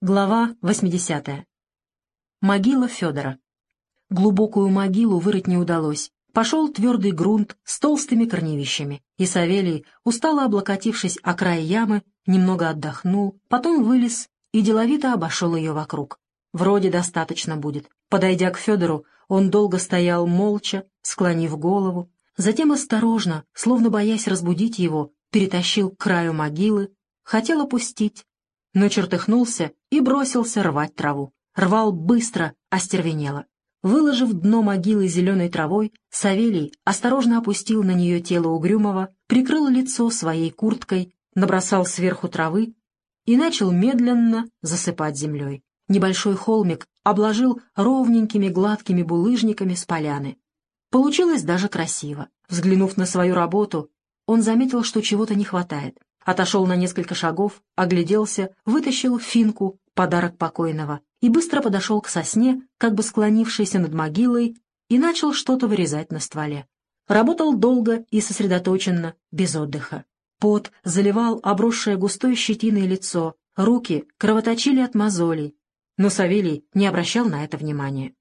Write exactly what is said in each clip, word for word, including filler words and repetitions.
Глава восьмидесятая. Могила Федора. Глубокую могилу вырыть не удалось. Пошел твердый грунт с толстыми корневищами, и Савелий, устало облокотившись о край ямы, немного отдохнул, потом вылез и деловито обошел ее вокруг. Вроде достаточно будет. Подойдя к Федору, он долго стоял молча, склонив голову, затем осторожно, словно боясь разбудить его, перетащил к краю могилы, хотел опустить, но чертыхнулся и бросился рвать траву. Рвал быстро, остервенело. Выложив дно могилы зеленой травой, Савелий осторожно опустил на нее тело Угрюмова, прикрыл лицо своей курткой, набросал сверху травы и начал медленно засыпать землей. Небольшой холмик обложил ровненькими гладкими булыжниками с поляны. Получилось даже красиво. Взглянув на свою работу, он заметил, что чего-то не хватает. Отошел на несколько шагов, огляделся, вытащил финку, подарок покойного, и быстро подошел к сосне, как бы склонившейся над могилой, и начал что-то вырезать на стволе. Работал долго и сосредоточенно, без отдыха. Пот заливал обросшее густой щетиной лицо, руки кровоточили от мозолей, но Савелий не обращал на это внимания.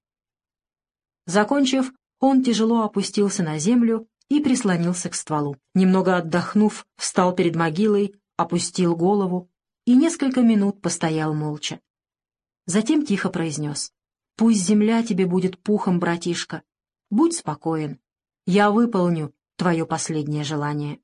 Закончив, он тяжело опустился на землю и прислонился к стволу. Немного отдохнув, встал перед могилой, опустил голову и несколько минут постоял молча. Затем тихо произнес: «Пусть земля тебе будет пухом, братишка. Будь спокоен. Я выполню твое последнее желание».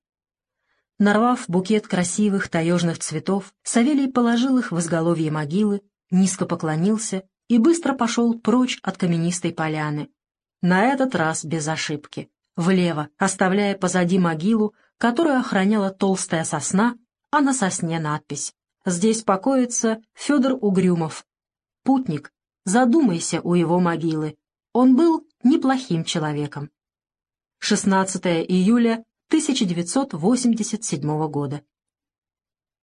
Нарвав букет красивых таежных цветов, Савелий положил их в изголовье могилы, низко поклонился и быстро пошел прочь от каменистой поляны. На этот раз без ошибки. Влево, оставляя позади могилу, которую охраняла толстая сосна, а на сосне надпись: «Здесь покоится Федор Угрюмов. Путник, задумайся у его могилы. Он был неплохим человеком». шестнадцатое июля тысяча девятьсот восемьдесят седьмого года.